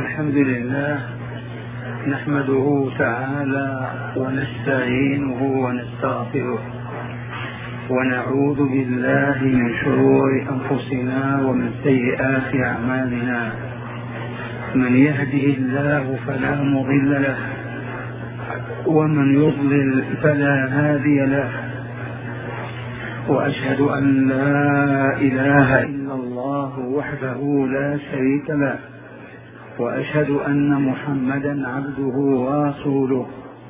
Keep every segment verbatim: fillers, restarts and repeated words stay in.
الحمد لله نحمده تعالى ونستعينه ونستغفره ونعوذ بالله من شرور أنفسنا ومن سيئات أعمالنا. من يهده الله فلا مضل له ومن يضلل فلا هادي له، وأشهد أن لا إله إلا الله وحده لا شريك له، وأشهد أن محمدا عبده ورسوله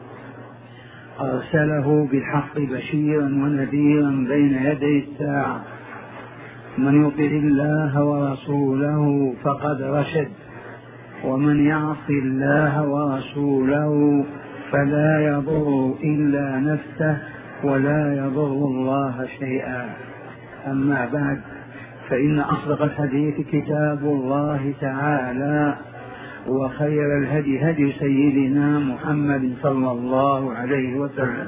أرسله بالحق بشيرا ونذيرا بين يدي الساعة. من يطع الله ورسوله فقد رشد، ومن يعص الله ورسوله فلا يضر إلا نفسه ولا يضر الله شيئا. أما بعد، فإن أصدق الحديث كتاب الله تعالى، وخير الهدي هدي سيدنا محمد صلى الله عليه وسلم،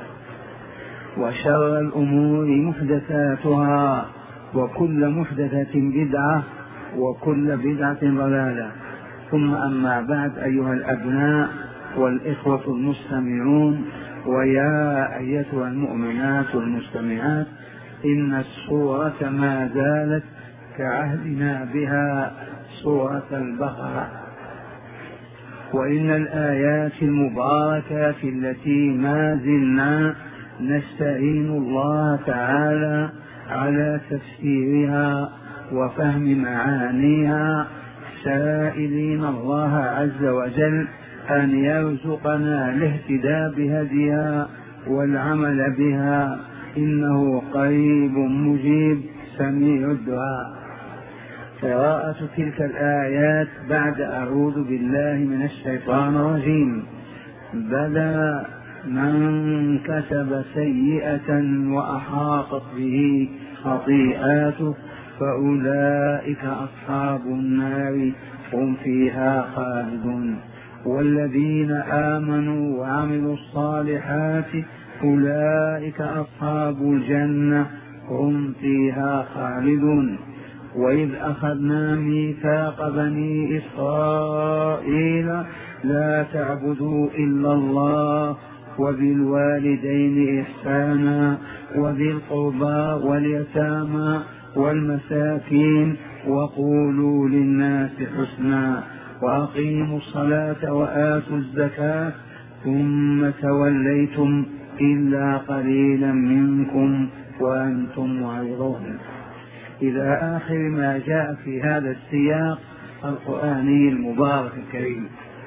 وشر الأمور محدثاتها، وكل محدثة بدعة، وكل بدعة ضلالة. ثم أما بعد، أيها الأبناء والإخوة المستمعون، ويا أيتها المؤمنات المستمعات، إن السورة ما زالت كعهدنا بها سورة البقرة، وإن الآيات المباركات التي ما زلنا نستعين الله تعالى على تفسيرها وفهم معانيها، سائلين الله عز وجل أن يرزقنا الاهتداء بهديها والعمل بها، إنه قريب مجيب سميع الدعاء. قراءة تلك الآيات بعد أعوذ بالله من الشيطان الرجيم. بلى من كسب سيئة وأحاطت به خطيئاته فأولئك أصحاب النار هم فيها خالدون، والذين آمنوا وعملوا الصالحات أولئك أصحاب الجنة هم فيها خالدون. وإذ أخذنا ميثاق بني إسرائيل لا تعبدوا إلا الله وبالوالدين إحسانا وذي القربى واليتامى والمساكين وقولوا للناس حسنا وأقيموا الصلاة وآتوا الزكاة ثم توليتم إلا قليلا منكم وأنتم معرضون، إلى آخر ما جاء في هذا السياق القرآني المبارك الكريم.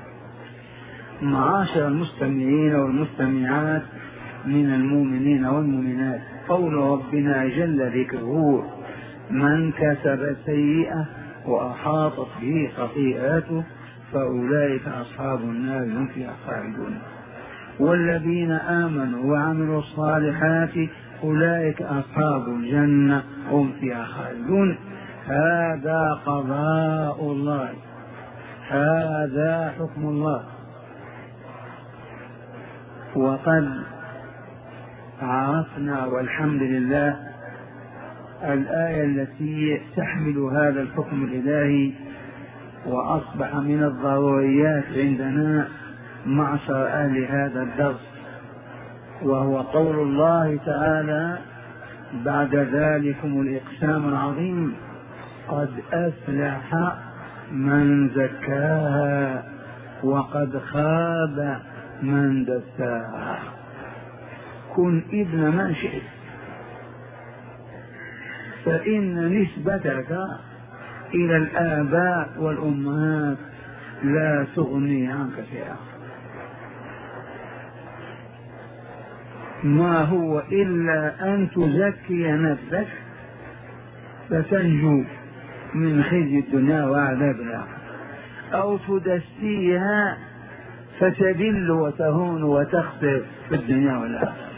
معاشر المستمعين والمستمعات من المؤمنين والمؤمنات، قول ربنا جل ذكره: من كسب سيئة وأحاطت به خطيئته فأولئك أصحاب النار هم فيها خالدون، والذين آمنوا وعملوا الصالحات أولئك أصحاب الجنة هم فيها خالدون. هذا قضاء الله، هذا حكم الله. وقد عرفنا والحمد لله الآية التي تحمل هذا الحكم الإلهي، وأصبح من الضروريات عندنا معشر أهل هذا الدرس، وهو قول الله تعالى بعد ذلكم الإقسام العظيم: قد أفلح من زكاها وقد خاب من دساها. كن ابن من شئت، فإن نسبتك إلى الآباء والأمهات لا تغني عنك شيئا، ما هو إلا أن تزكي نفسك فتنجو من خزي الدنيا وعذاب الآخرة، أو تدسيها فتذل وتهون وتخسر في الدنيا والآخرة.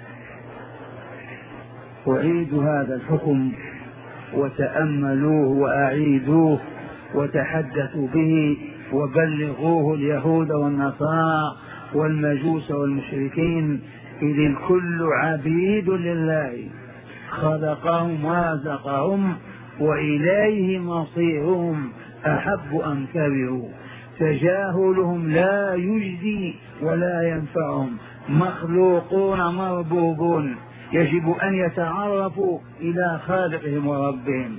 وعيدوا هذا الحكم وتأملوه وأعيدوه وتحدثوا به وبلغوه اليهود والنصارى والمجوس والمشركين، إذ الكل عبيد لله خلقهم ورزقهم وإليه مصيرهم أحب أم كرهوا تجاهلهم لا يجدي ولا ينفعهم، مخلوقون مربوبون، يجب أن يتعرفوا إلى خالقهم وربهم،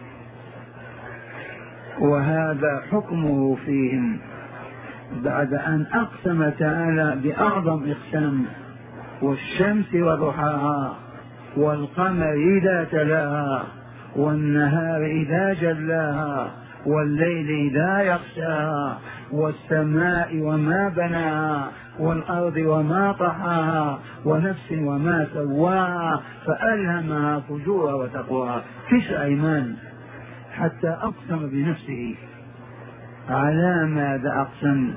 وهذا حكمه فيهم بعد أن أقسم تعالى بأعظم إقسام: والشمس وضحاها، والقمر إذا تلاها، والنهار إذا جلاها، والليل إذا يغشاها، والسماء وما بناها، والأرض وما طحاها، ونفس وما سواها فألهمها فجورها وتقواها. تسع أيمان حتى أقسم بنفسه. على ماذا أقسم؟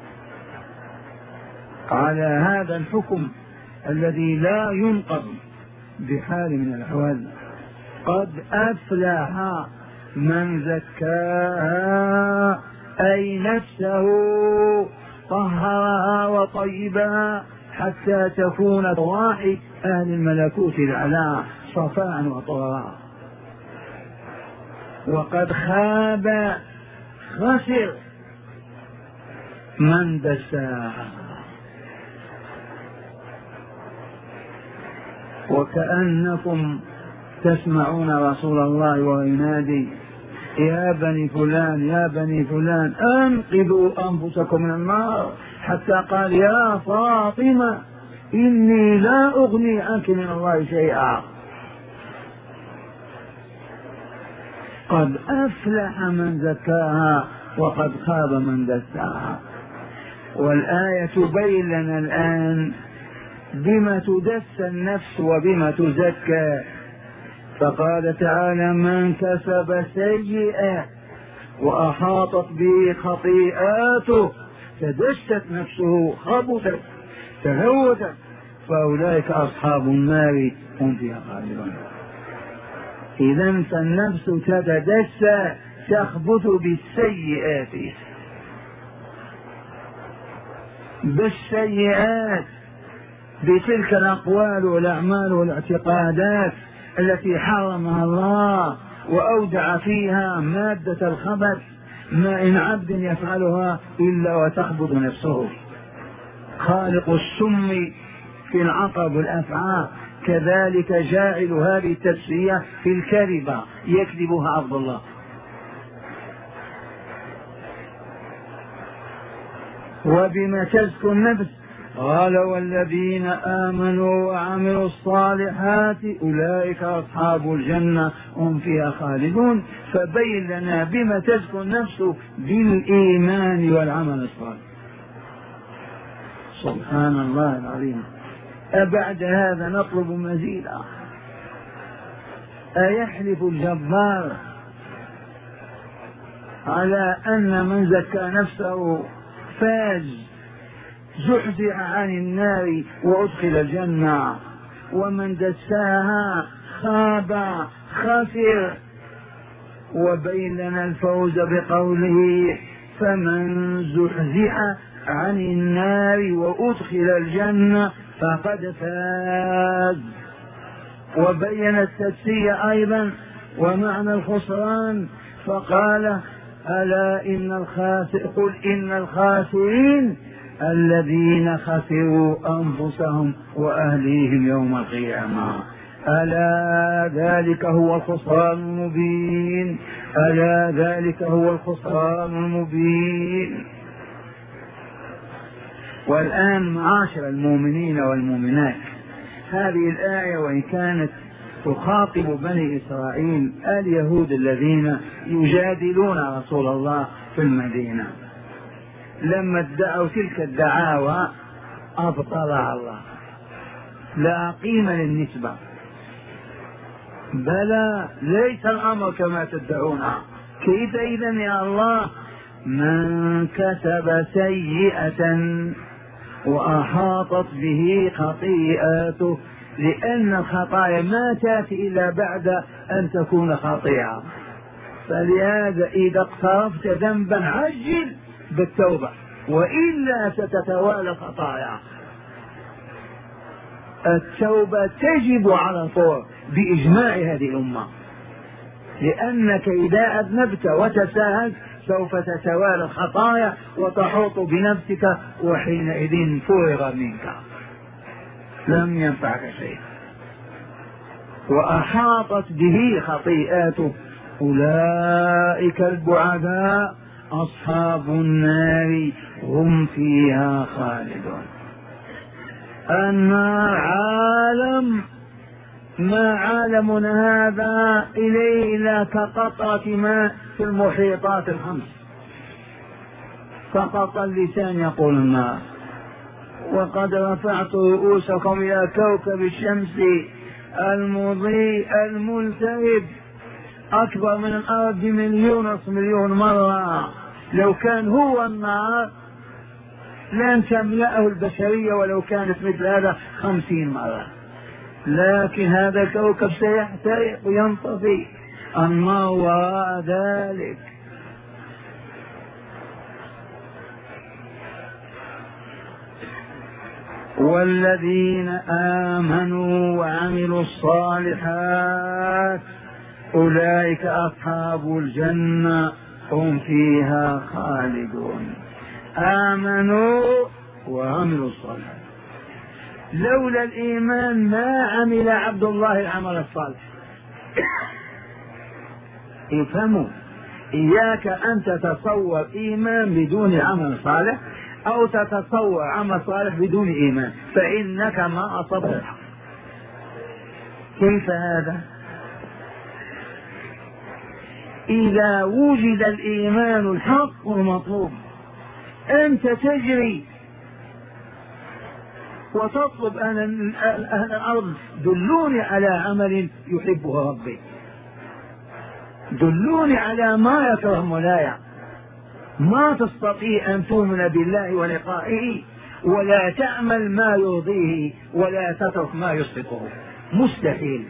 على هذا الحكم الذي لا ينقض بحال من الأحوال. قد أفلح من زكاها، أي نفسه طهرها وطيبها حتى تكون واحد أهل الملكوت الأعلى صفاء وطهرا. وقد خاب خسر من دساها. وكأنكم تسمعون رسول الله وينادي: يا بني فلان يا بني فلان أنقذوا أنفسكم من النار، حتى قال: يا فاطمة إني لا أغني عنك من الله شيئا. قد أفلح من زكاها وقد خاب من دساها. والآية تبين لنا الآن بما تدس النفس وبما تزكى. فقال تعالى: من كسب سيئة وأحاطت به خطيئاته فدست نفسه خبثت تهوتت فأولئك أصحاب النار هم فيها خالدون. إذا فالنفس تتدسى تخبث بالسيئات بالسيئات بتلك الأقوال والأعمال والاعتقادات التي حرمها الله وأودع فيها مادة الخبث. ما إن عبد يفعلها إلا وتخبط نفسه. خالق السم في العقب والأفعال كذلك جاعل هذه التسوية في الكذبة يكذبها عبد الله. وبما تزكو النفس قال: والذين آمنوا وعملوا الصالحات أولئك أصحاب الجنة هم فيها خالدون. فبين لنا بما تزكو النفس بالإيمان والعمل الصالح. سبحان الله العظيم. أبعد هذا نطلب مزيدا؟ أيحلف الجبار على أن من زكى نفسه فاز زحزح عن النار وأدخل الجنة، ومن دساها خاب خسر؟ وبين لنا الفوز بقوله: فمن زحزح عن النار وأدخل الجنة فقد فاز. وبين التجزية أيضا ومعنى الخسران فقال: ألا إن الخاسر قل إن الخاسرين الذين خسروا أنفسهم وأهليهم يوم القيامة. ألا ذلك هو الخسران المبين، ألا ذلك هو الخسران المبين. والآن معاشر المؤمنين والمؤمنات، هذه الآية وإن كانت تخاطب بني إسرائيل اليهود الذين يجادلون رسول الله في المدينة، لما ادعوا تلك الدعاوى أبطلها الله، لا قيمة للنسبة. بلى ليس الأمر كما تدعونها. كيف إذن يا الله؟ من كسب سيئة وأحاطت به خطيئاته، لأن الخطايا ما تأتي إلا بعد أن تكون خطيئة. فلهذا إذا اقترفت ذنبا عجل بالتوبة، وإلا ستتوالى الخطايا. التوبة تجب على الفور بإجماع هذه الأمة، لأنك إذا أذنبت وتساهلت سوف تتوالى الخطايا وتحوط بنفسك، وحينئذ فرغ منك، لم ينفعك شيء، وأحاطت به خطيئاته. أولئك البعداء أصحاب النار هم فيها خالدون. النار عالم ما عالمنا هذا إليه إلا كقطرة ماء في المحيطات الخمس، فقط اللسان يقول النار. وقد رفعت رؤوسكم إلى كوكب الشمس المضيء الملتهب أكبر من الأرض بمليون ونصف مليون مرة، لو كان هو النار لن تملأه البشرية ولو كانت مثل هذا خمسين مرة، لكن هذا الكوكب سيحترق وينطفي، النار وراء ذلك. والذين آمنوا وعملوا الصالحات أولئك أصحاب الجنة هم فيها خالدون. آمنوا وعملوا الصالحات، لولا الإيمان ما عمل عبد الله العمل الصالح. افهموا، إياك أن تتصور إيمان بدون عمل صالح أو تتصور عمل صالح بدون إيمان، فإنك ما أصبت الحق. كيف هذا؟ إذا وجد الإيمان الحق المطلوب أنت تجري وتطلب أهل الأرض دلوني على عمل يحبه ربي، دلوني على ما يكره ولا، ما تستطيع أن تؤمن بالله ولقائه ولا تعمل ما يرضيه ولا تترك ما يسقطه، مستحيل.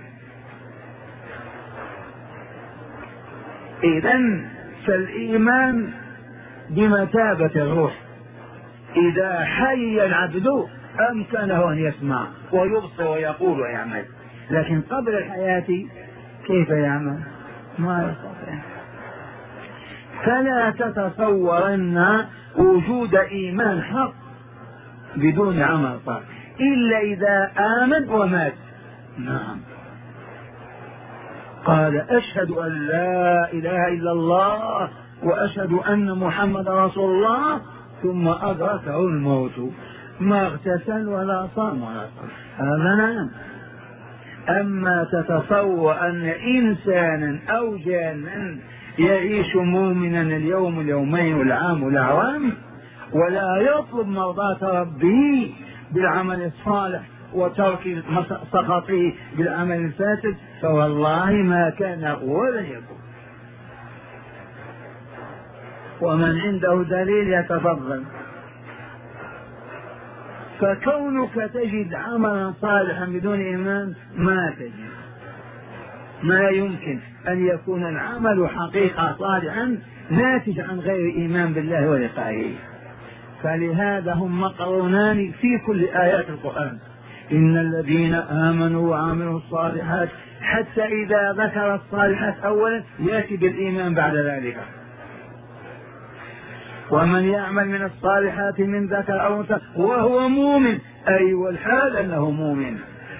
إذن فالإيمان بمثابة الروح، إذا حي العبد أمكنه أن يسمع ويبصر ويقول ويعمل، لكن قبل الحياة كيف يعمل؟ ما يستطيع. فلا تتصورن وجود إيمان حق بدون عمل صالح إلا إذا آمن ومات. نعم، قال أشهد أن لا إله إلا الله وأشهد أن محمد رسول الله، ثم أدركه الموت، ما اغتسل ولا صام ولا صام، هذا نعم. أما تتصور أن إنسانا أو جانا يعيش مؤمنا اليوم اليومين والعام والأعوام ولا يطلب مرضاة ربه بالعمل الصالح وترك سخطه بالعمل الفاسد، فوالله ما كان ولن يكون. ومن عنده دليل يتفضل. فكونك تجد عملا صالحا بدون إيمان ما تجد، ما يمكن أن يكون العمل حقيقة صالحا ناتج عن غير إيمان بالله ولقائه. فلهذا هم مقرونان في كل آيات القرآن، إن الذين آمنوا وعملوا الصالحات، حتى إذا ذكر الصالحات أولا يأتي بالإيمان بعد ذلك. ومن يعمل من الصالحات من ذكر أو أنثى وهو مؤمن، أي والحال أنه مؤمن.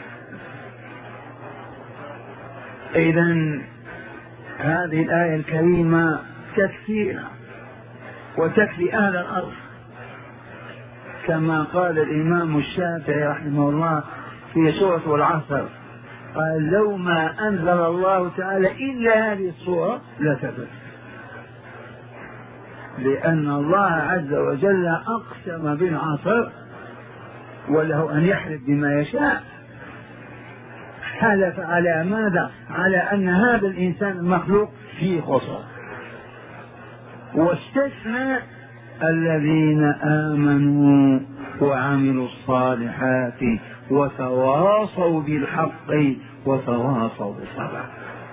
إذن هذه الآية الكريمة تكفينا وتكفي أهل الأرض، كما قال الإمام الشافعي رحمه الله في سورة العصر، قال لو ما أنزل الله تعالى إلا هذه السورة لكفت، لأن الله عز وجل أقسم بالعصر وله أن يحلف بما يشاء، حلف على ماذا؟ على أن هذا الإنسان المخلوق فيه خسر، واستثنى الذين آمنوا وعملوا الصالحات وتواصوا بالحق وتواصوا بالصبر.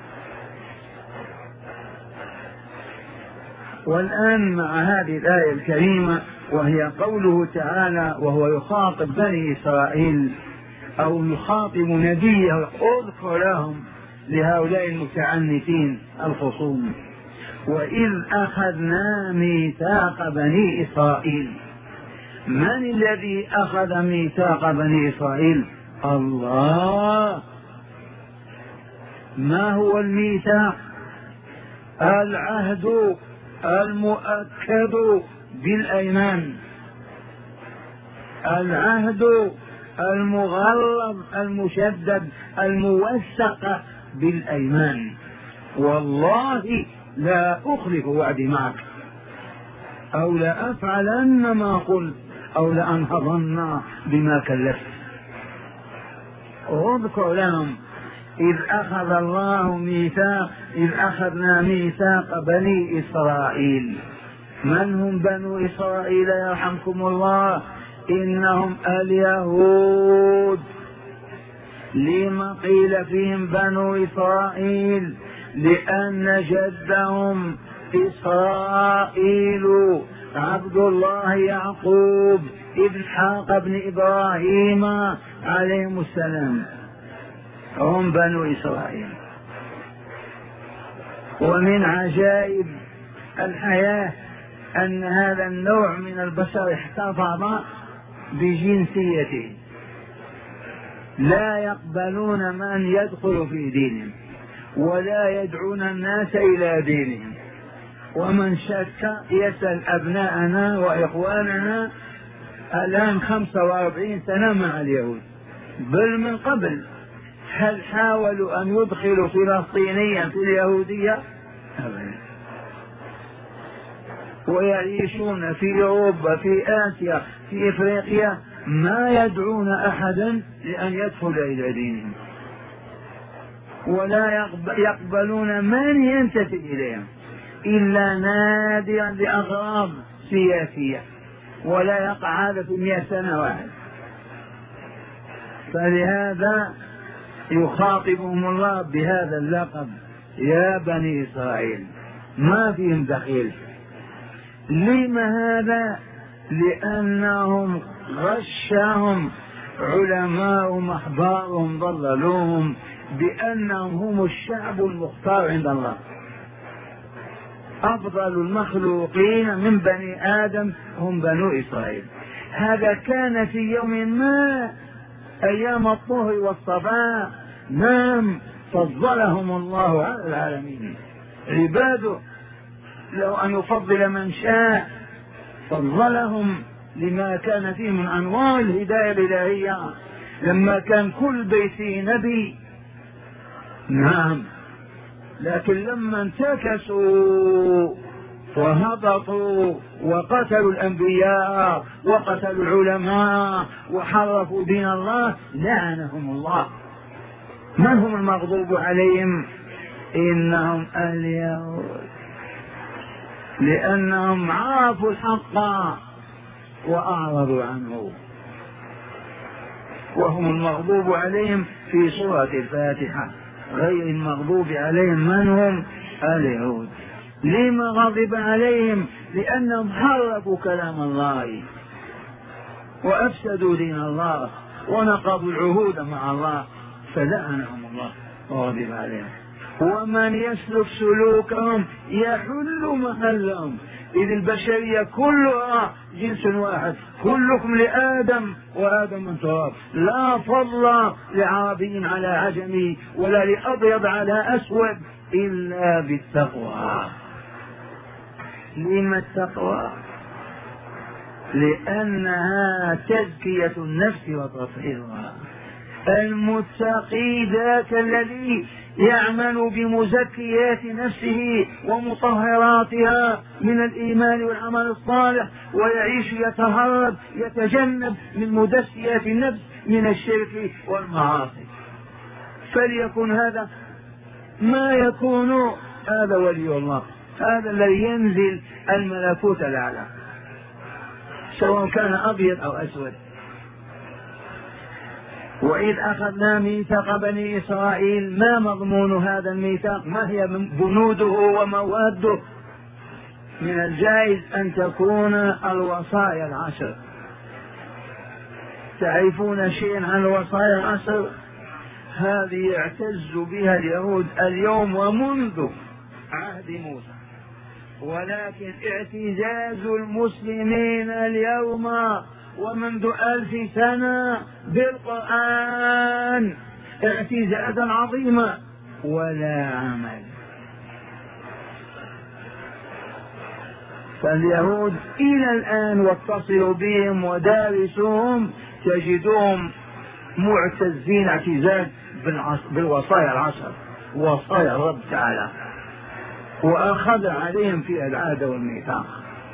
والآن مع هذه الآية الكريمة وهي قوله تعالى وهو يخاطب بني إسرائيل أو يخاطب نبيه، اذكر لهم لهؤلاء المتعنتين الخصوم، وإذ أخذنا ميثاق بني إسرائيل. من الذي أخذ ميثاق بني إسرائيل؟ الله. ما هو الميثاق؟ العهد المؤكد بالأيمان، العهد المغلظ المشدد الموثق بالأيمان. والله لا أخلف وعدي معك، أو لا أفعلن ما قلت، أو لأنهضن بما كلفت. واذكر لهم إذ أخذ الله ميثاق إذ أخذنا ميثاق بني إسرائيل. من هم بنو إسرائيل يرحمكم الله؟ إنهم اليهود. لما قيل فيهم بنو إسرائيل؟ لأن جدهم إسرائيل عبد الله يعقوب ابن حاق ابن إبراهيم عليهم السلام هم بنو إسرائيل. ومن عجائب الحياة أن هذا النوع من البشر احتفظ بجنسيته، لا يقبلون من يدخل في دينهم ولا يدعون الناس إلى دينهم. ومن شك يسأل أبناءنا وإخواننا الآن خمسة وأربعين سنة مع اليهود، بل من قبل، هل حاولوا أن يدخلوا فلسطينيا في اليهودية؟ أبدا. ويعيشون في أوروبا، في آسيا، في إفريقيا، ما يدعون أحدا لأن يدخل إلى دينهم، ولا يقبلون من ينتسب إليهم إلا نادرا لأغراض سياسية، ولا يقع هذا في مئة سنة واحد. فلهذا يخاطبهم الله بهذا اللقب يا بني إسرائيل، ما فيهم دخيل. لما هذا؟ لأنهم غشهم علماء أحبارهم ضللوهم بأنهم هم الشعب المختار عند الله، أفضل المخلوقين من بني آدم هم بنو إسرائيل. هذا كان في يوم ما أيام الطهر والصفاء، نعم، فضلهم الله على العالمين عباده. لو أن يفضل من شاء فضلهم لما كان فيه من أنواع الهداية الإلهية، لما كان كل بيت فيه نبي. نعم، لكن لما انتكسوا وهبطوا وقتلوا الأنبياء وقتلوا العلماء وحرفوا دين الله لعنهم الله. من هم المغضوب عليهم؟ إنهم اليهود، لأنهم عرفوا الحق وأعرضوا عنه، وهم المغضوب عليهم في سورة الفاتحة. غير المغضوب عليهم من هم؟ اليهود. لما غضب عليهم؟ لأنهم حرفوا كلام الله وأفسدوا دين الله ونقضوا العهود مع الله، فلعنهم الله وغضب عليهم. ومن يسلك سلوكهم يحل محلهم، إذ البشرية كلها جنس واحد، كلكم لآدم وآدم من تراب، لا فضل لعربي على عجمي ولا لأبيض على أسود إلا بالتقوى. لما التقوى؟ لأنها تزكية النفس وتطهيرها. المتقي ذاك الذي يعمل بمزكيات نفسه ومطهراتها من الإيمان والعمل الصالح، ويعيش يتهرب يتجنب من مدسيات النفس من الشرك والمعاصي. فليكن هذا ما يكون، هذا ولي الله، هذا الذي ينزل الملكوت الأعلى سواء كان أبيض أو أسود. وإذ أخذنا ميثاق بني إسرائيل، ما مضمون هذا الميثاق؟ ما هي بنوده ومواده؟ من الجائز أن تكون الوصايا العشر. تعرفون شيئا عن الوصايا العشر؟ هذه يعتز بها اليهود اليوم ومنذ عهد موسى. ولكن اعتزاز المسلمين اليوم ومنذ ألف سنة بالقرآن اعتزازا عظيما ولا عمل. فاليهود إلى الآن واتصلوا بهم ودارسوهم تجدهم معتزين اعتزاز بالوصايا العشر، وصايا الرب تعالى، وأخذ عليهم في العهد والميثاق.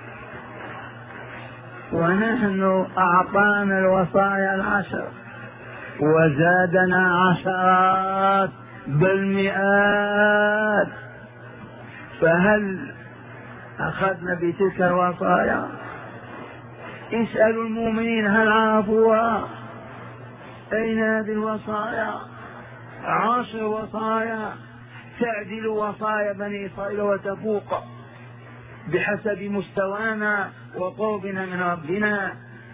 ونحن أعطانا الوصايا العشر وزادنا عشرات بالمئات، فهل أخذنا بتلك الوصايا؟ اسألوا المؤمنين هل عرفوها؟ أين هذه الوصايا؟ عشر وصايا تعدل وصايا بني إسرائيل وتفوق بحسب مستوانا وقربنا من ربنا.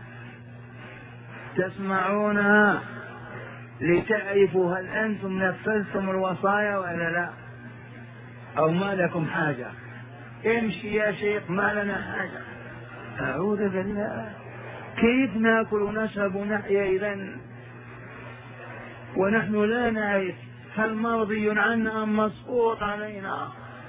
تسمعونها لتعرفوا هل أنتم نفذتم الوصايا ولا لا، أو ما لكم حاجة. امشي يا شيخ ما لنا حاجة. أعوذ بالله، كيف ناكل ونشرب ونحيا إذن ونحن لا نعرف هل مرضي عنا أم مسقوط علينا؟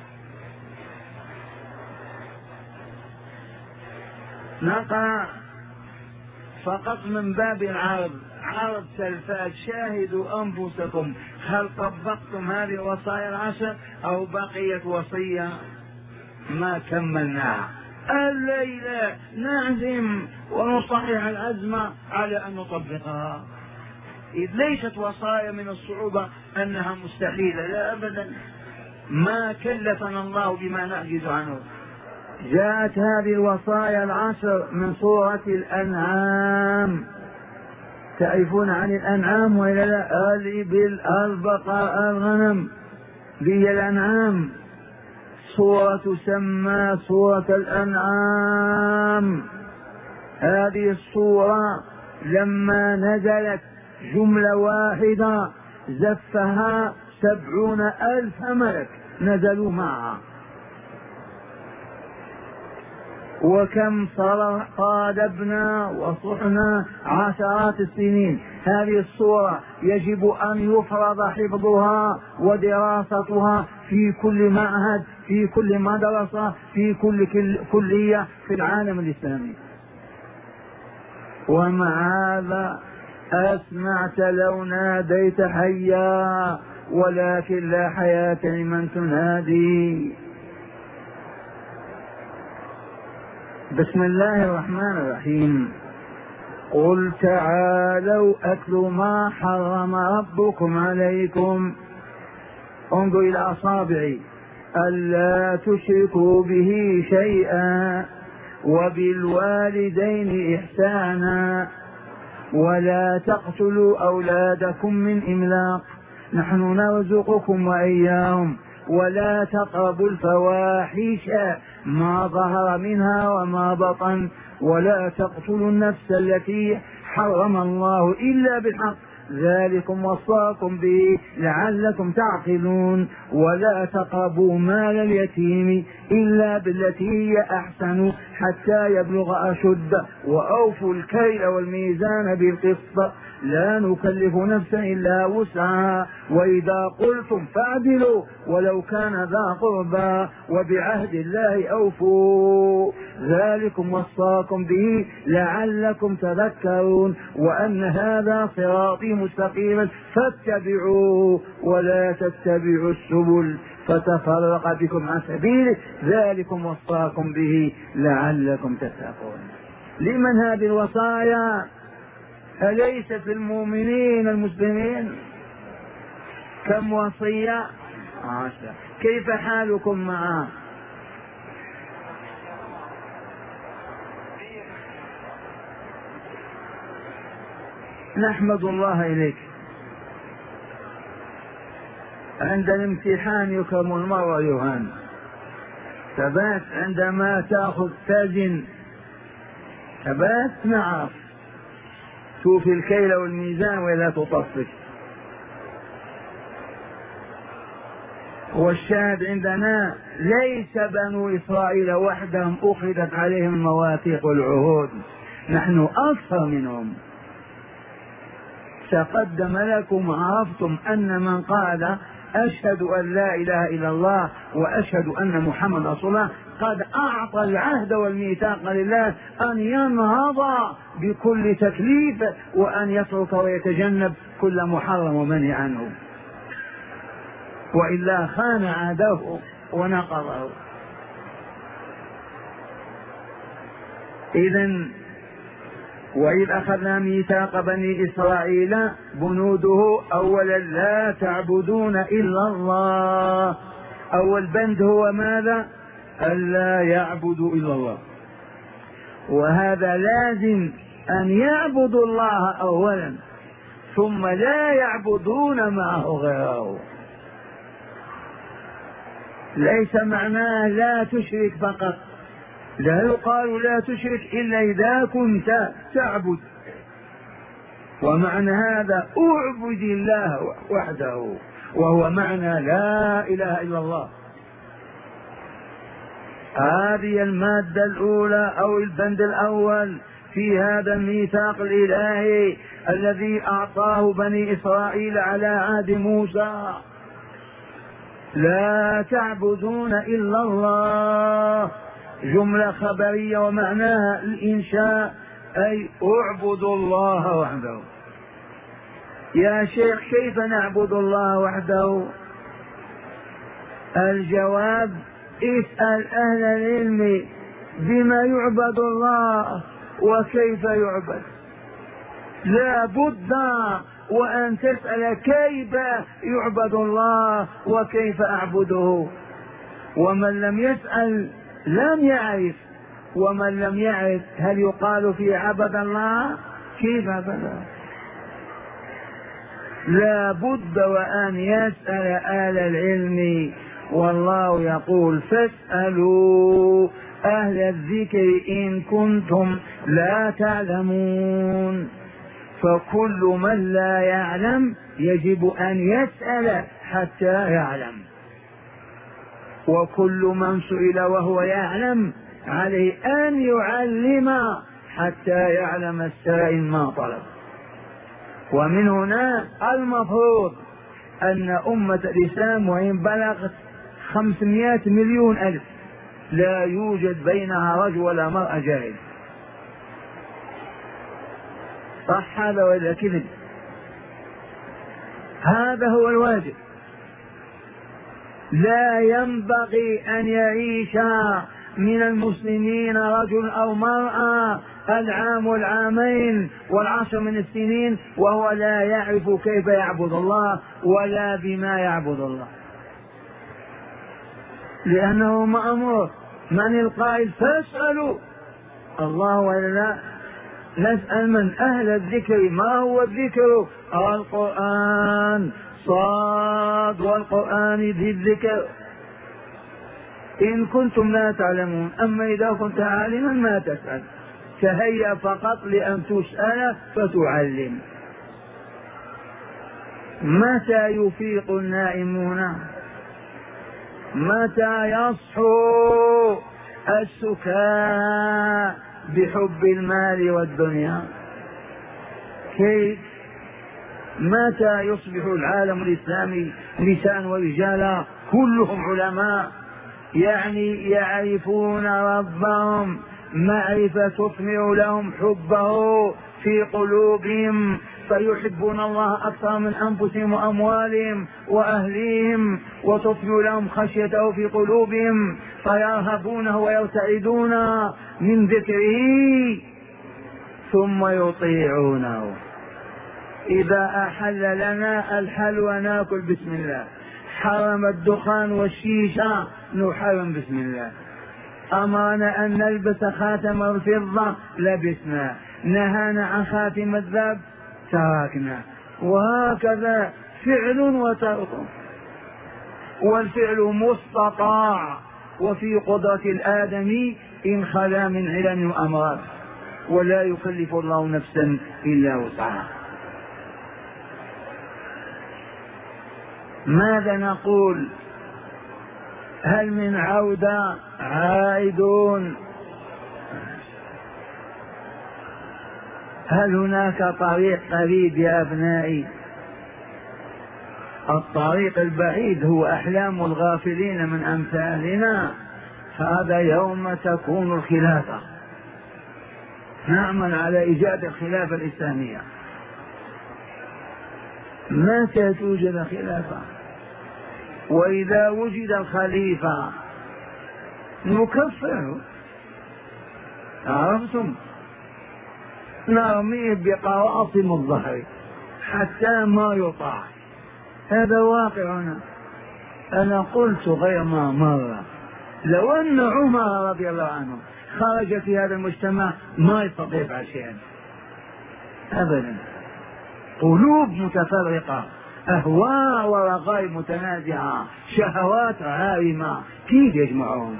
نقع فقط من باب العرض، عرض تلفاز، شاهدوا أنفسكم هل طبقتم هذه الوصايا العشر أو بقيت وصية ما كملناها. الليلة نعزم ونصحح العزم على أن نطبقها، إذ ليست وصايا من الصعوبة أنها مستحيلة، لا أبدا، ما كلفنا الله بما نعجز عنه. جاءت هذه الوصايا العشر من سورة الأنعام. تعرفون عن الأنعام وإلا لا؟ الإبل، البقر، الغنم، هي الأنعام. سورة تسمى سورة الأنعام. هذه السورة لما نزلت جملة واحدة زفها سبعون ألف ملك نزلوا معها، وكم قادبنا وصحنا عشرات السنين. هذه الصورة يجب أن يفرض حفظها ودراستها في كل معهد، في كل مدرسة، في كل كلية في العالم الإسلامي. ومع هذا أسمعت لو ناديت حيا ولكن لا حياة لمن تنادي. بسم الله الرحمن الرحيم. قل تعالوا أتل ما حرم ربكم عليكم، انظر إلى أصابعي، ألا تشركوا به شيئا وبالوالدين إحسانا ولا تقتلوا أولادكم من إملاق نحن نرزقكم وإياهم ولا تقربوا الفواحش ما ظهر منها وما بطن ولا تقتلوا النفس التي حرم الله إلا بالحق ذلكم وصاكم به لعلكم تعقلون ولا تقربوا مال اليتيم إلا بالتي هي أحسن حتى يبلغ أشد وأوفوا الكيل والميزان بالقسط لا نكلف نفسا إلا وسعها وإذا قلتم فاعدلوا ولو كان ذا قربى وبعهد الله أوفوا ذلكم وصاكم به لعلكم تذكرون وأن هذا صراطي مستقيما فاتبعوه ولا تتبعوا السبل فتفرق بكم عن سبيله ذلكم وصاكم به لعلكم تتقون. لمن هذه الوصايا؟ أليس في المؤمنين المسلمين؟ كم وصية؟ عشرة. كيف حالكم معه؟ نحمد الله إليك. عند الامتحان يكرم المرء يهان، ثبات عندما تأخذ تزن ثبات نعرف توفي الكيل والميزان ولا تطفش. والشاهد عندنا ليس بنو إسرائيل وحدهم أخذت عليهم مواثيق العهود، نحن أكثر منهم. تقدم لكم عرفتم أن من قال أشهد أن لا إله إلا الله وأشهد أن محمد رسول الله قد أعطى العهد والميثاق لله أن ينهض بكل تكليف وأن يترك ويتجنب كل محرم ومنهي عنه، وإلا خان عهده ونقضه. إذن وإذ أخذنا ميثاق بني إسرائيل بنوده أولا لا تعبدون إلا الله. أول بند هو ماذا؟ ألا يعبدوا إلا الله، وهذا لازم أن يعبدوا الله أولا ثم لا يعبدون معه غيره. ليس معناه لا تشرك فقط، لا يقال لا تشرك إلا إذا كنت تعبد، ومعنى هذا اعبد الله وحده، وهو معنى لا إله إلا الله. هذه المادة الأولى أو البند الأول في هذا الميثاق الإلهي الذي أعطاه بني إسرائيل على عهد موسى، لا تعبدون إلا الله، جملة خبرية ومعناها الإنشاء، أي اعبدوا الله وحده. يا شيخ كيف نعبد الله وحده؟ الجواب اسأل أهل العلم بما يعبد الله وكيف يعبد. لا بد وأن تسأل كيف يعبد الله وكيف أعبده، ومن لم يسأل لم يعرف، ومن لم يعرف هل يقال في عبد الله؟ كيف عبد؟ لا بد وأن يسأل أهل العلم، والله يقول فاسألوا أهل الذكر إن كنتم لا تعلمون. فكل من لا يعلم يجب أن يسأل حتى يعلم، وكل من سئل وهو يعلم عليه أن يعلم حتى يعلم السائل ما طلب. ومن هنا المفروض أن أمة الإسلام وإن بلغت خمسمائة مليون ألف لا يوجد بينها رجل ولا مرأة جاهل. صح هذا ولا كذب؟ هذا هو الواجب. لا ينبغي أن يعيش من المسلمين رجل أو مرأة العام والعامين والعشر من السنين وهو لا يعرف كيف يعبد الله ولا بما يعبد الله، لأنه مأمور. من القائل فاسألوا الله ولا لا؟ نسأل من أهل الذكر. ما هو الذكر؟ القرآن، صاد والقرآن ذي الذكر إن كنتم لا تعلمون. أما إذا كنت عالما ما تسأل، تهيأ فقط لأن تسأل فتعلم. متى يفيق النائمون؟ متى يصحو السكارى بحب المال والدنيا؟ كيف؟ متى يصبح العالم الإسلامي نساء ورجالا كلهم علماء، يعني يعرفون ربهم معرفة تثمر لهم حبه في قلوبهم، فيحبون الله أكثر من أنفسهم وأموالهم وأهليهم، وتثمر لهم خشيته في قلوبهم فيرهبونه ويرتعدون من ذكره ثم يطيعونه. إذا أحل لنا الحلوى ناكل بسم الله، حرم الدخان والشيشة نحرم بسم الله، أمرنا أن نلبس خاتم الفضة لبسنا، نهانا عن خاتم الذهب تركنا، وهكذا فعل وترك. والفعل مستطاع وفي قدرة الآدمي إن خلا من علم وأمراض، ولا يكلف الله نفسا إلا وسعها. ماذا نقول؟ هل من عودة؟ عائدون. هل هناك طريق قريب يا أبنائي؟ الطريق البعيد هو أحلام الغافلين من أمثالنا. هذا يوم تكون الخلافة، نعمل على إيجاد الخلافة الإسلامية. متى توجد خلافة؟ وإذا وجد الخليفة نكفره، عرفتم؟ نرميه بقواصم الظهر حتى ما يطاع. هذا واقعنا. أنا قلت غير ما مرة، لو أن عمر رضي الله عنه خرج في هذا المجتمع ما يستطيع يفعل شيئا أبدا. قلوب متفرقة، أهواء ورغائب متنازعة، شهوات عارمة، كيف يجمعون؟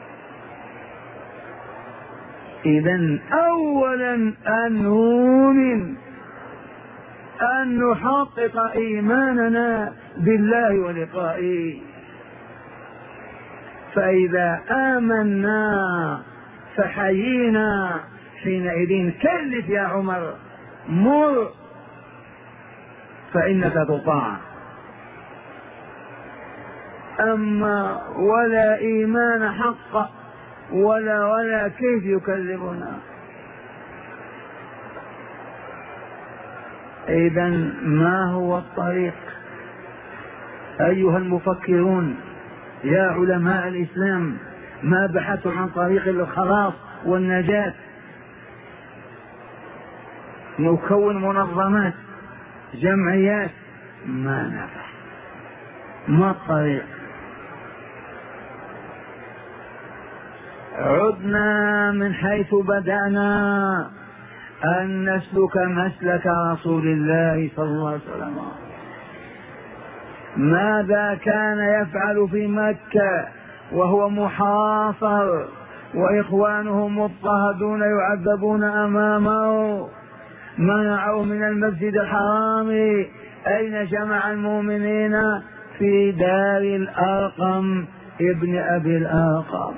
إذن أولا أن نؤمن، أن نحقق إيماننا بالله ولقائه. فإذا آمنا فحيينا حينئذ كلف يا عمر، مر فإنك تطاع. أما ولا إيمان حق ولا ولا كيف يكلفنا؟ إذن ما هو الطريق أيها المفكرون يا علماء الإسلام؟ ما بحثوا عن طريق الخلاص والنجاة؟ نكون منظمات، جمعيات، ما نفع. ما الطريق؟ عدنا من حيث بدأنا، أن نسلك مسلك رسول الله صلى الله عليه وسلم. ماذا كان يفعل في مكة وهو محاصر وإخوانه مضطهدون يعذبون أمامه؟ منعوا من المسجد الحرام. أين جمع المؤمنين؟ في دار الأرقم ابن أبي الأرقم.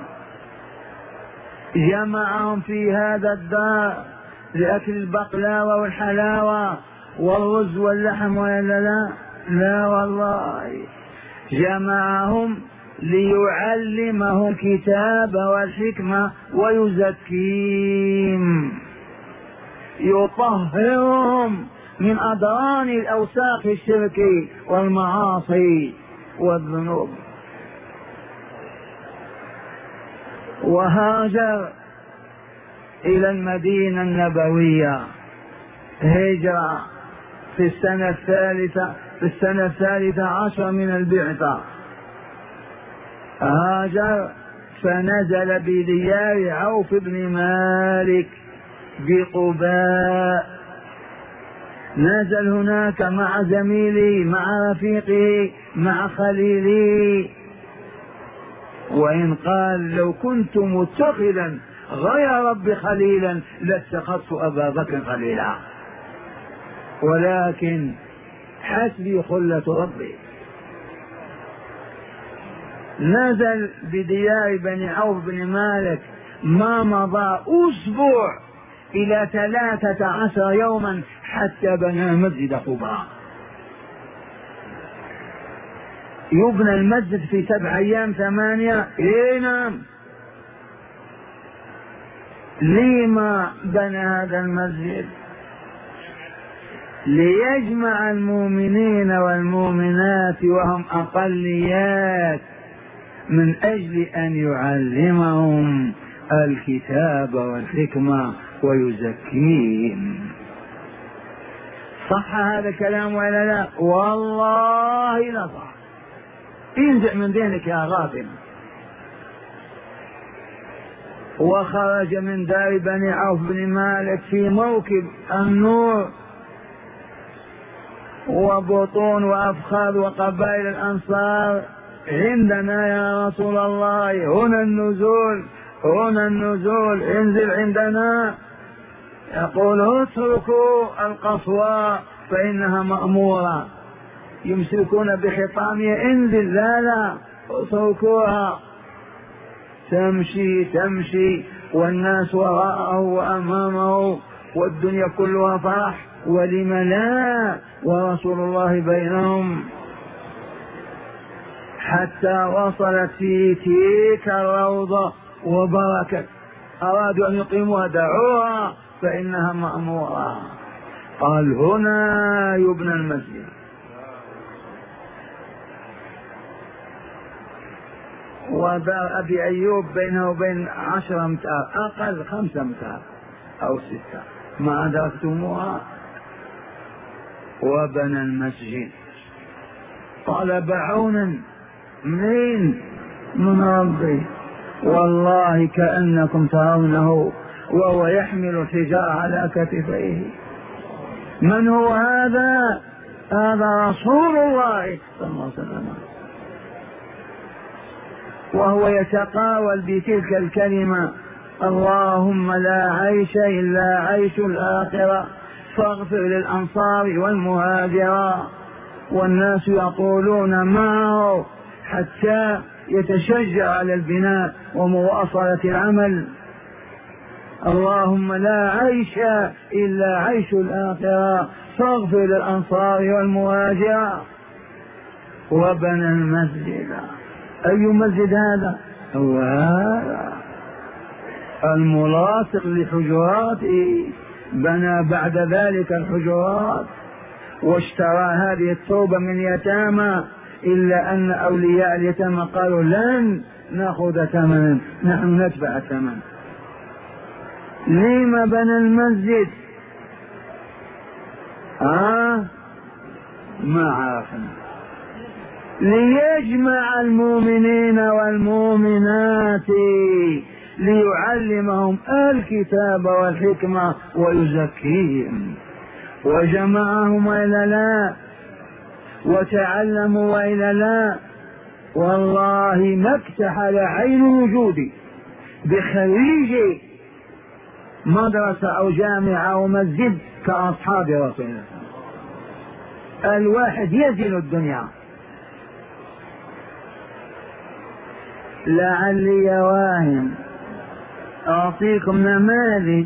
جمعهم في هذا الدار لأكل البقلاوة والحلاوة والرز واللحم، ولا لا؟ لا والله، جمعهم ليعلمهم الكتاب والحكمة ويزكيهم، يطهرهم من أدران الأوساخ الشرك والمعاصي والذنوب. وهاجر إلى المدينة النبوية هجرة في السنة الثالثة في السنة الثالثة عشر من البعثة. هاجر فنزل بديار عوف بن مالك بقباء. نزل هناك مع زميلي، مع رفيقي، مع خليلي. وإن قال لو كنت متخذا غير ربي خليلا لاتخذت أبا بكر خليلا، ولكن حسبي خلة ربي. نزل بديار بني عوف بن مالك، ما مضى أسبوع إلى ثلاثة عشر يوما حتى بنى مسجد قباء. يبنى المسجد في سبع أيام ثمانية؟ إيه نعم. لما بنى هذا المسجد؟ ليجمع المؤمنين والمؤمنات وهم أقليات، من أجل أن يعلمهم الكتاب والحكمة ويزكيهم. صح هذا الكلام ولا لا؟ والله لا صح. انزع من ذهنك يا غافل. وخرج من دار بني عوف بن مالك في موكب النور وبطون وأفخاذ وقبائل الأنصار. عندنا يا رسول الله، هنا النزول، هنا النزول، انزل عندنا. يقول اتركوا القصوى فإنها مأمورة. يمسكون بخطامها، انزل. لا لا، اتركوها تمشي تمشي والناس وراءه وأمامه والدنيا كلها فرح، ولم لا ورسول الله بينهم، حتى وصلت في تلك الروضة وبركت. أرادوا أن يقيموها دعوها فإنها مأمورة. قال هنا يبنى المسجد. ودار أبي أيوب بينه وبين عشرة أمتار، أقل خمسة أمتار أو ستة، ما أدركتموها. وبنى المسجد، طلب عونا منين؟ من ربي، والله كأنكم ترونه وهو يحمل الحجارة على كتفيه. من هو هذا؟ هذا رسول الله صلى الله عليه وسلم، وهو يتقاول بتلك الكلمة: اللهم لا عيش إلا عيش الآخرة فاغفر للأنصار والمهاجرة. والناس يقولون معه حتى يتشجع على البناء ومواصلة العمل: اللهم لا عيش إلا عيش الآخرة فاغفر للأنصار والمهاجرة. وبنى المسجد. أي مسجد هذا؟ هو هذا الملاصق لحجراته، بنى بعد ذلك الحجرات واشترى هذه التوبة من يتامى، إلا أن أولياء اليتامى قالوا لن نأخذ ثمنا، نحن ندفع الثمن. لما بنى المسجد؟ آه ما عرفنا. ليجمع المؤمنين والمؤمنات، ليعلمهم الكتاب والحكمة ويزكيهم. وجمعهم وإلا لا، وتعلموا وإلا لا. والله ما اكتحل عين الوجود بخريج مدرسة أو جامعة أو مسجد كأصحاب رسول الله. الواحد يزن الدنيا. لعلي واهم أعطيكم نماذج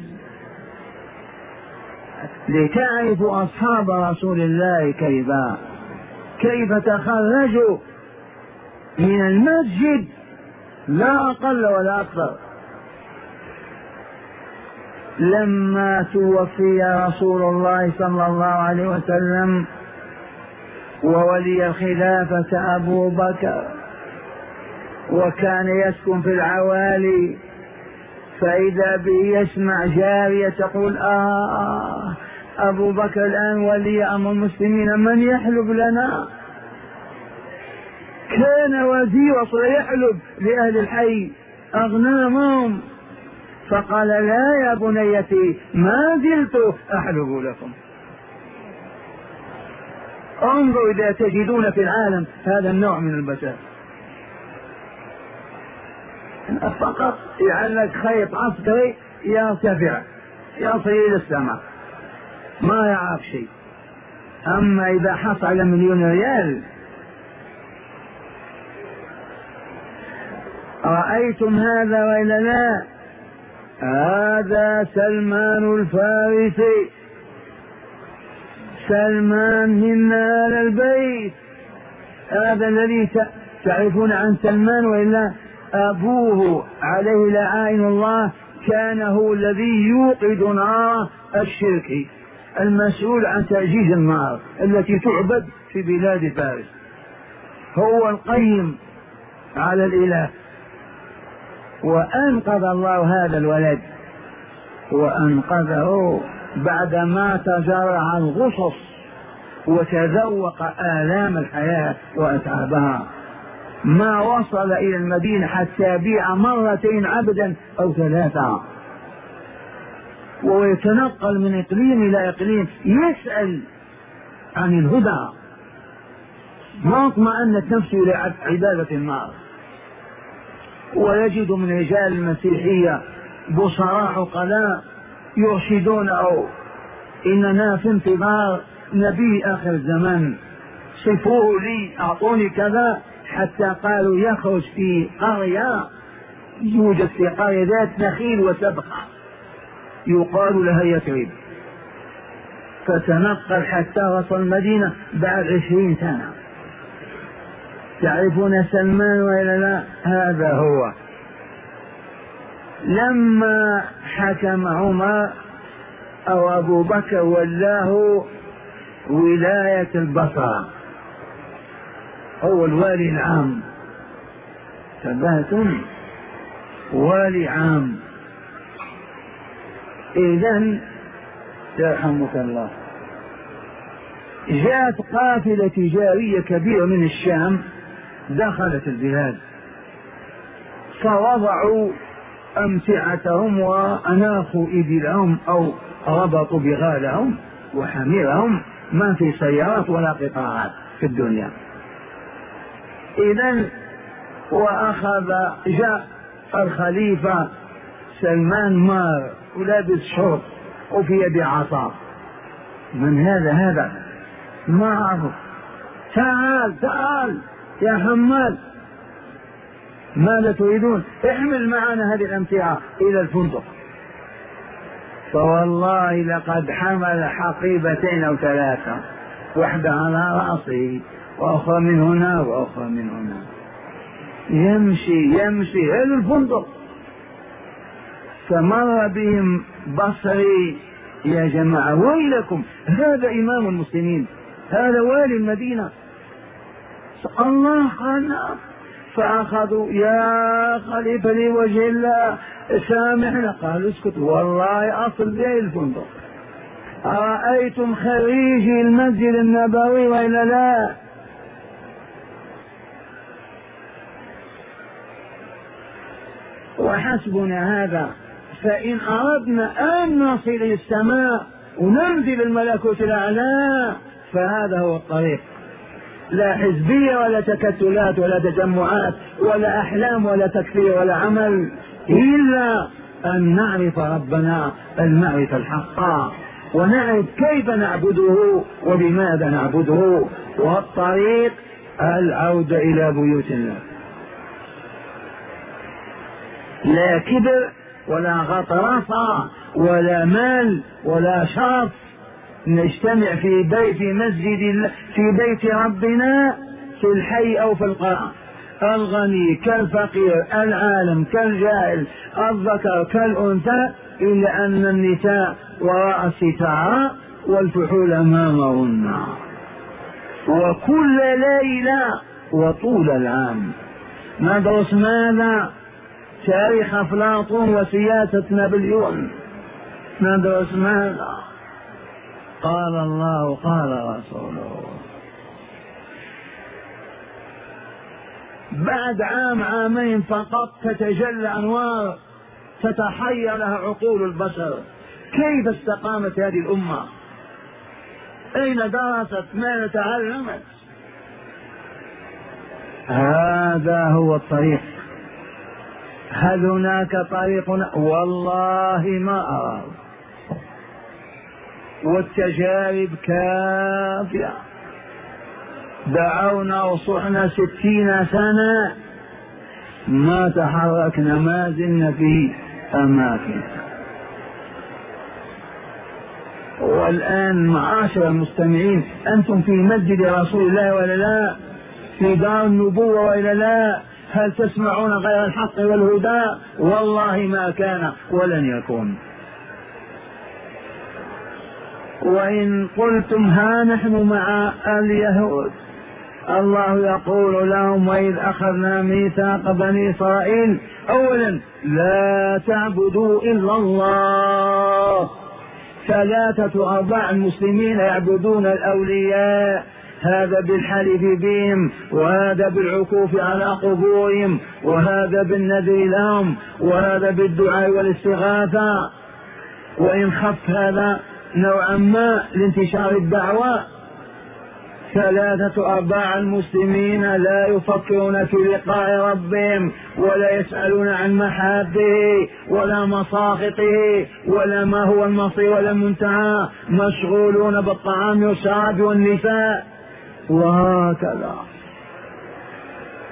لتعرفوا أصحاب رسول الله كيف كيف تخرجوا من المسجد، لا أقل ولا أكثر. لما توفي رسول الله صلى الله عليه وسلم وولي الخلافة أبو بكر، وكان يسكن في العوالي، فإذا به يسمع جارية تقول: آه أبو بكر الآن ولي أمر المسلمين، من يحلب لنا؟ كان وزير يحلب لأهل الحي أغنامهم، فقال: لا يا بنيتي، ما زلت أحلب لكم. انظروا إذا تجدون في العالم هذا النوع من البشر، فقط يعلق خيط عسكري يرتفع يصل إلى السماء، ما يعرف شيء. أما إذا حصل على مليون ريال، رأيتم هذا وإلا لا؟ هذا سلمان الفارسي، سلمان من آل البيت، هذا الذي تعرفون عن سلمان وإلا؟ أبوه عليه لعائن الله كان هو الذي يوقد نار الشرك، المسؤول عن تأجيج النار التي تعبد في بلاد فارس، هو القيم على الإله. وأنقذ الله هذا الولد، وأنقذه بعدما تجرع الغصص وتذوق آلام الحياة وأتعابها. ما وصل إلى المدينة حتى بيع مرتين عبدا أو ثلاثة، ويتنقل من إقليم إلى إقليم يسأل عن الهدى، ما اطمأنت نفسه إلى عبادة النار. ويجد من رجال المسيحية بصراء عقلاء يرشدونه: إننا في انتظار نبي آخر الزمان، صفوه لي، أعطوني كذا، حتى قالوا يخرج في قرية، يوجد في قرية ذات نخيل وسبخة يقال لها يثرب، فتنقل حتى وصل المدينة بعد عشرين سنة. تعرفون سلمان وإلا لا؟ هذا هو. لما حكم عمر أو أبو بكر ولاه ولاية البصرة، هو الوالي العام، تبهتم والي عام. إذن يرحمك الله، جاءت قافلة تجارية كبيرة من الشام، دخلت البلاد، فوضعوا أمتعتهم وأناخوا إبلهم أو ربطوا بغالهم وحميرهم، ما في سيارات ولا قطارات في الدنيا. إذن وأخذ جاء الخليفة سلمان مار ولابس شرط وفي يد عصا. من هذا؟ هذا ما أعرف. تعال تعال يا حمال، ماذا تريدون؟ احمل معنا هذه الأمتعة إلى الفندق. فوالله لقد حمل حقيبتين أو ثلاثة، واحدة على رأسه وأخرى من هنا وأخرى من هنا، يمشي يمشي إلى الفندق. فمر بهم بصري، يا جماعة ويلكم، هذا إمام المسلمين، هذا والي المدينة. الله قال نعم. فأخذوا يا خليفة لوجه الله سامحنا. قالوا اسكتوا والله أصل زي الفندق. أرأيتم خريجي المسجد النبوي وإلا لا؟ وحسبنا هذا. فإن أردنا أن نصل إلى السماء وننزل الملكوت الأعلى فهذا هو الطريق، لا حزبية ولا تكتلات ولا تجمعات ولا أحلام ولا تكفير ولا عمل، إلا أن نعرف ربنا المعرفة الحقة ونعرف كيف نعبده وبماذا نعبده، والطريق العودة إلى بيوت الله. لا كبر ولا غطرسة ولا مال ولا شرف، نجتمع في بيت في مسجد في بيت ربنا في الحي أو في القرى، الغني كالفقير، العالم كالجاهل، الذكر كالأنثى، إلا أن النساء وراء الستار والفحول أمامهن، وكل ليلة وطول العام. ندرس ماذا؟ تاريخ أفلاطون وسياسة نابليون. ندرس ماذا؟ قال الله قال رسوله. بعد عام عامين فقط تتجلى أنوار تتحير لها عقول البشر. كيف استقامت هذه الأمة؟ أين درست؟ ماذا تعلمت؟ هذا هو الطريق. هل هناك طريق؟ والله ما أرى، والتجارب كافية. دعونا وصحنا ستين سنة ما تحركنا، ما زلنا في أماكن. والآن معاشر المستمعين، أنتم في مسجد رسول الله ولا لا؟ في دار النبوة ولا لا؟ هل تسمعون غير الحق والهدى؟ والله ما كان ولن يكون. وإن قلتم ها نحن مع اليهود، الله يقول لهم وإذ أخذنا ميثاق بني إسرائيل أولا لا تعبدوا إلا الله. ثلاثة أرباع المسلمين يعبدون الأولياء، هذا بالحلف بهم، وهذا بالعكوف على قبورهم، وهذا بالنذر لهم، وهذا بالدعاء والاستغاثة. وإن خف هذا نوعا ما لانتشار الدعوة، ثلاثة أرباع المسلمين لا يفكرون في لقاء ربهم، ولا يسألون عن محابه ولا مساخطه ولا ما هو المصير ولا المنتهى، مشغولون بالطعام والشراب والنساء وهكذا.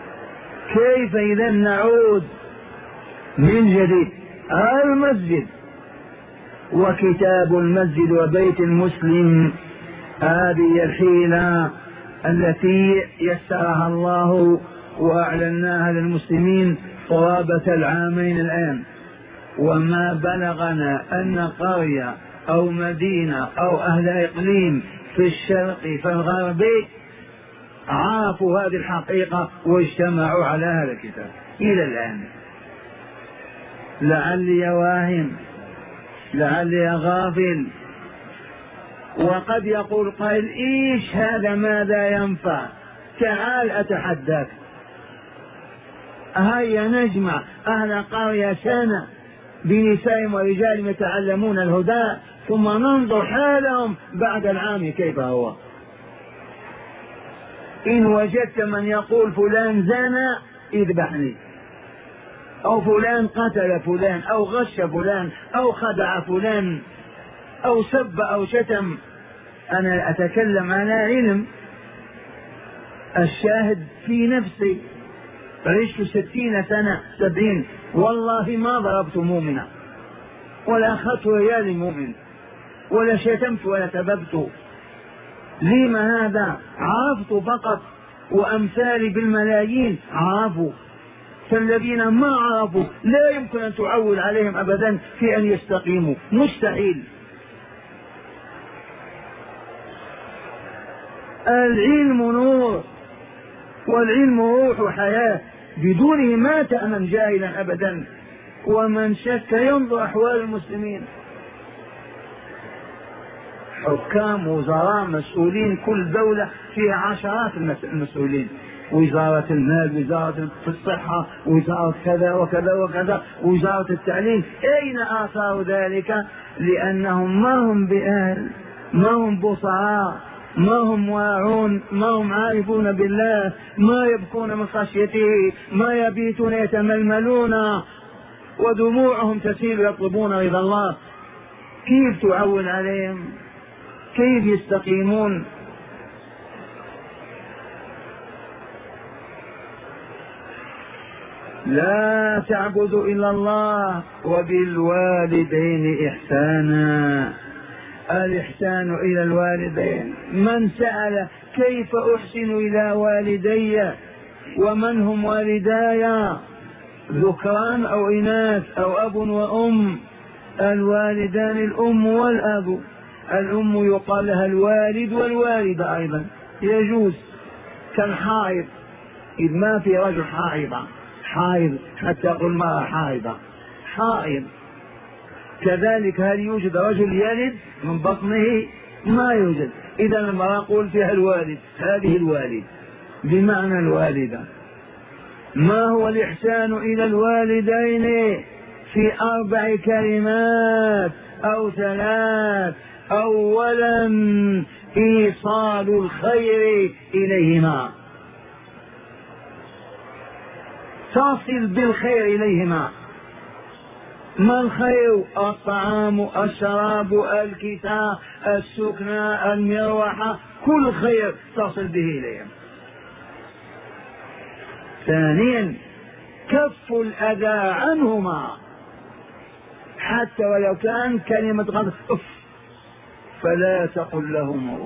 كيف إذا نعود من جديد؟ المسجد وكتاب المسجد وبيت المسلم، هذه الحيلة التي يسرها الله وأعلناها للمسلمين قرابة العامين الآن. وما بلغنا أن قرية أو مدينة أو أهل إقليم في الشرق في الغرب عرفوا هذه الحقيقة واجتمعوا على هذا الكتاب إلى الآن. لعلي واهم، لعلي غافل. وقد يقول قائل إيش هذا، ماذا ينفع؟ تعال أتحدث، هيا نجمع أهل قرية سنة بنسائهم ورجالهم يتعلمون الهدى، ثم ننظر حالهم بعد العام كيف هو. إن وجدت من يقول فلان زنى اذبحني، أو فلان قتل فلان، أو غش فلان، أو خدع فلان، أو سب أو شتم، أنا أتكلم على علم، الشاهد في نفسي. عشت ستين سنة سبعين والله ما ضربت مؤمنا ولا أخذت ريال مؤمن ولا شتمت ولا سببت. لما هذا؟ عرفت فقط، وأمثالي بالملايين عرفوا. فالذين ما عرفوا لا يمكن أن تعول عليهم أبدا في أن يستقيموا، مستحيل. العلم نور، والعلم روح وحياة، بدونه ما تأمن جاهلا أبدا. ومن شك ينظر أحوال المسلمين، حكام، وزراء، مسؤولين، كل دولة فيها عشرات المسؤولين، وزارة المال، وزارة الصحة، وزارة كذا وكذا وكذا، وزارة التعليم. أين آثار ذلك؟ لأنهم ما هم بأهل، ما هم بصراء، ما هم واعون، ما هم عارفون بالله، ما يبكون من خشيته، ما يبيتون يتململون ودموعهم تسيل يطلبون رضا الله. كيف تعول عليهم؟ كيف يستقيمون؟ لا تعبدوا إلا الله وبالوالدين إحسانا. الإحسان إلى الوالدين، من سأل كيف أحسن إلى والدي ومن هم والداي، ذكران أو إناث أو أب وأم؟ الوالدان الأم والأب. الأم يقال لها الوالد والوالدة أيضا يجوز، كالحائض، إذ ما في رجل حائضة حائض حتى يقول ما حائضة حائض. كذلك هل يوجد رجل يلد من بطنه؟ ما يوجد. إذا لما أقول فيها الوالد، هذه الوالد بمعنى الوالدة. ما هو الإحسان إلى الوالدين؟ في أربع كلمات أو ثلاث. أولا إيصال الخير إليهما، تصل بالخير إليهما. ما الخير؟ الطعام، الشراب، الكساء، السكنى، المروحة، كل خير تصل به إليهم. ثانيا كف الأذى عنهما، حتى ولو كان كلمة غضب أف فلا تقل لهم أف.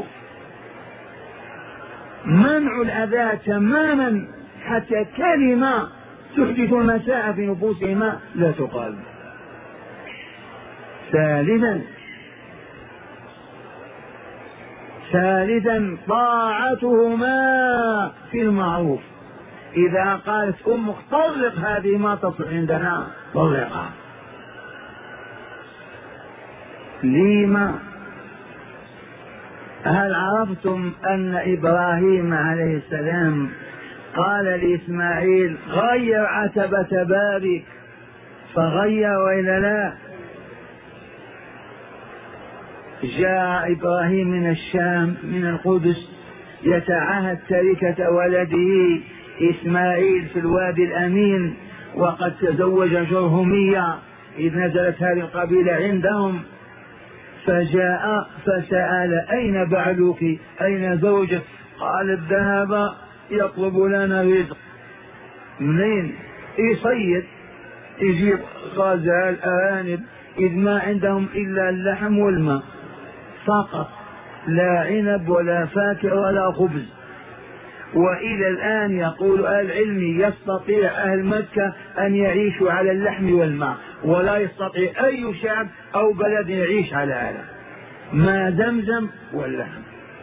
منع الأذى تماما، حتى كلمة تحدث المساء في نفوسهما لا تقال. ثالثا ثالثا طاعتهما في المعروف. إذا قالت أمك طلق هذه ما تصل عندنا، طلقها. لما؟ هل عرفتم أن إبراهيم عليه السلام قال لإسماعيل غير عتبة بابك، فغير وإلا لا؟ جاء إبراهيم من الشام من القدس يتعاهد تركة ولده إسماعيل في الوادي الأمين، وقد تزوج جرهمية إذ نزلت هذه القبيلة عندهم. فجاء فسأل أين بعلك، أين زوجك؟ قال الذهب يطلب لنا رزق. منين؟ يصيد، يجيب غزال أرانب، إذ ما عندهم إلا اللحم والماء فقط، لا عنب ولا فاكهة ولا خبز. وإلى الآن يقول أهل العلم يستطيع أهل مكة أن يعيشوا على اللحم والماء، ولا يستطيع أي شعب أو بلد يعيش على هذا، ما زمزم واللحم.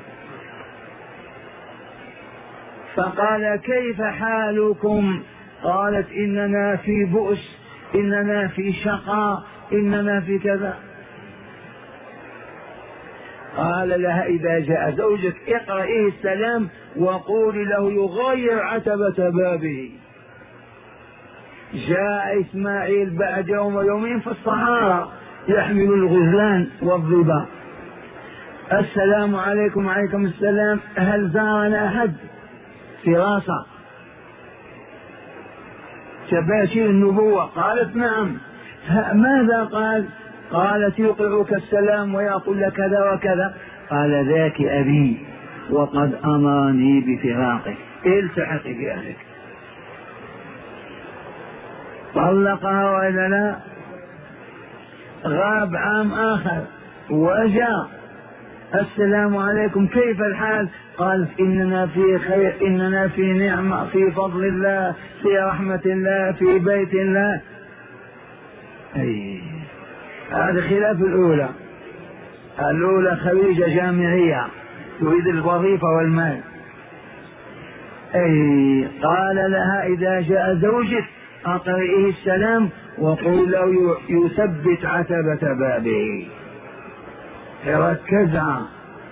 فقال كيف حالكم؟ قالت إننا في بؤس، إننا في شقاء، إننا في كذا. قال لها إذا جاء زوجك اقرئيه السلام وقولي له يغير عتبة بابه. جاء إسماعيل بعد يوم ويومين في الصحارى يحمل الغزلان والظباء. السلام عليكم. وعليكم السلام. هل زارنا أحد؟ فراسة تباشير النبوة. قالت نعم. ماذا قال؟ قالت يقرئك السلام ويقول لك كذا وكذا. قال ذاك أبي وقد أمرني بفراقك، التحقي بأهلك. طلقها وإلا لا؟ غاب عام آخر وجاء السلام عليكم كيف الحال؟ قالت إننا في خير، إننا في نعمة، في فضل الله، في رحمة الله، في بيت الله. أي هذا خلاف الأولى. الأولى خريجة جامعية تريد الوظيفة والمال. أي قال لها إذا جاء زوجك أقرئه السلام وقل له يثبت عتبة بابه. ركزها.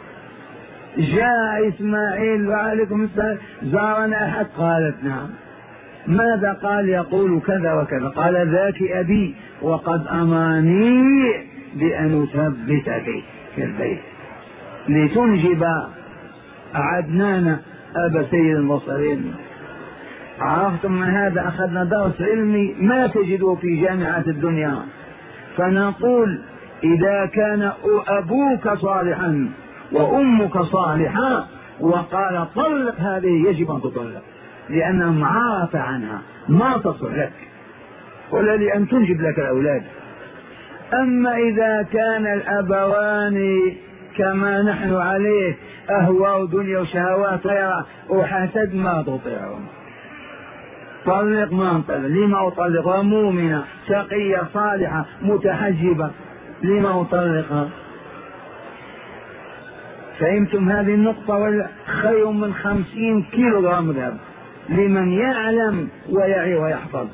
جاء إسماعيل وعليكم السلام زارنا أحد؟ قالت نعم. ماذا قال؟ يقول كذا وكذا. قال ذاك أبي وقد أمرني بأن أثبتك في البيت لتنجب عدنان أبا سيد المرسلين. عرفتم من هذا أخذنا درس علمي ما تجده في جامعات الدنيا. فنقول إذا كان أبوك صالحا وأمك صالحة وقال طلق هذه يجب أن تطلق، لأنها معارف عنها ما تصلح لك ولا لأن تنجب لك الأولاد. أما إذا كان الأبوان كما نحن عليه أهواء دنيا وشهوات غيرها وحسد ما تطيعهم. طلق ما انطلق. لما أطلقها؟ مؤمنة شقية صالحة متحجبة، لما أطلقها؟ فهمتم هذه النقطة؟ ولا خير من خمسين كيلو غرام ذهب لمن يعلم ويعي ويحفظ.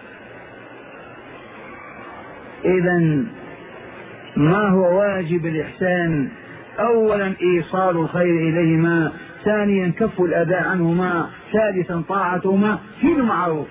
إذن ما هو واجب الإحسان؟ أولا إيصال الخير إليهما، ثانيا كف الأذى عنهما، ثالثا طاعتهما في المعروف،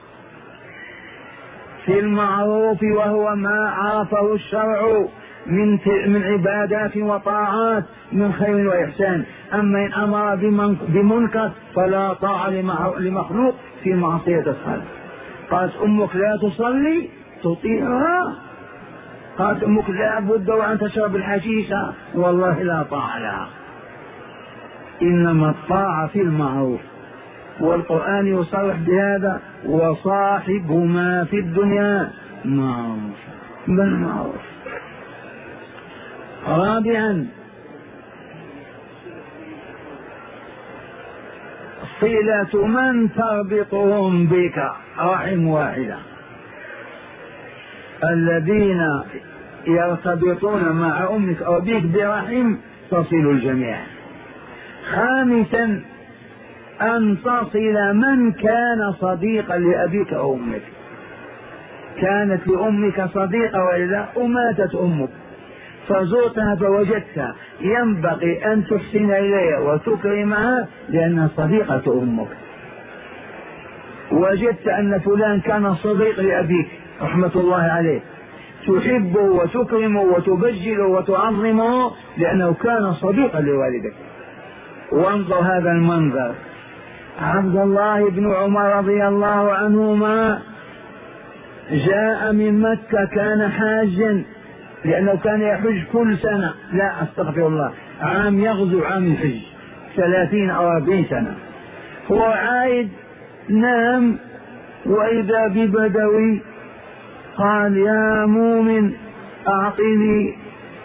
في المعروف وهو ما عرفه الشرع من من عبادات وطاعات من خير وإحسان. أما إن أمر بمنكر فلا طاعة لمخلوق في معصية الخالق. قالت أمك لا تصلي تطيعها، قالت أمك لا بد وأن تشرب الحشيشة، والله لا طاعة لها. إنما الطاعة في المعروف، والقرآن يصرح بهذا وصاحبهما في الدنيا معروف بالمعروف. رابعا صلة من تربطهم بك رحم واحدة، الذين يرتبطون مع أمك أو بك برحم تصل الجميع. خامسا أن تصل من كان صديقا لأبيك أو أمك. كانت لأمك صديقة وإلا وماتت أمك فزرتها فوجدتها، ينبغي أن تحسن إليها وتكرمها لأنها صديقة أمك. وجدت أن فلان كان صديق لأبيك رحمة الله عليه، تحبه وتكرمه وتبجله وتعظمه لأنه كان صديقا لوالدك. وانظر هذا المنظر، عبد الله بن عمر رضي الله عنهما جاء من مكة، كان حاجا لأنه كان يحج كل سنة، لا أستغفر الله، عام يغزو عام الحج ثلاثين أو أربعين سنة. هو عايد نام وإذا ببدوي قال يا مؤمن أعطني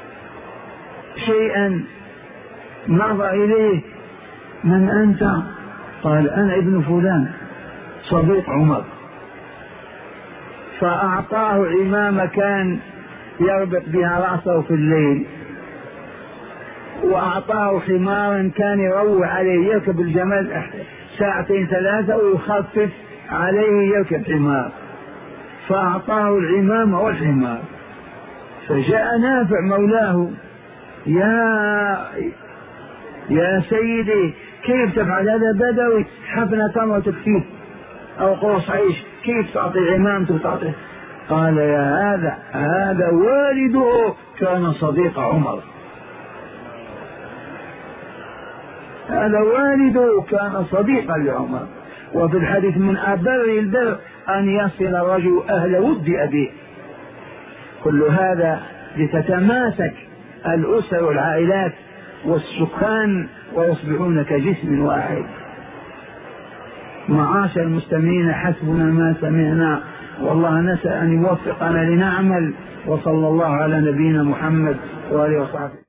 شيئا. نظر إليه من أنت؟ قال أنا ابن فلان صديق عمر. فأعطاه عمامة كان يربط بها رأسه في الليل، وأعطاه حمارا كان يروح عليه يركب الجمل ساعتين ثلاثة ويخفف عليه يركب حمار، فأعطاه العمامة والحمار. فجاء نافع مولاه يا يا سيدي كيف تفعل؟ هذا بدوي حفنة تمر تكفيه أو قرص عيش، كيف تعطي عمامته وتعطي؟ قال يا هذا هذا والده كان صديق عمر، هذا والده كان صديقا لعمر. وفي الحديث من أبر البر أن يصل الرجل أهل ود أبيه. كل هذا لتتماسك الأسر والعائلات والسكان ويصبحون كجسم واحد. معاشر المستمعين، حسبنا ما سمعنا، والله نسأل أن يوفقنا لنعمل. وصلى الله على نبينا محمد وآله وصحبه.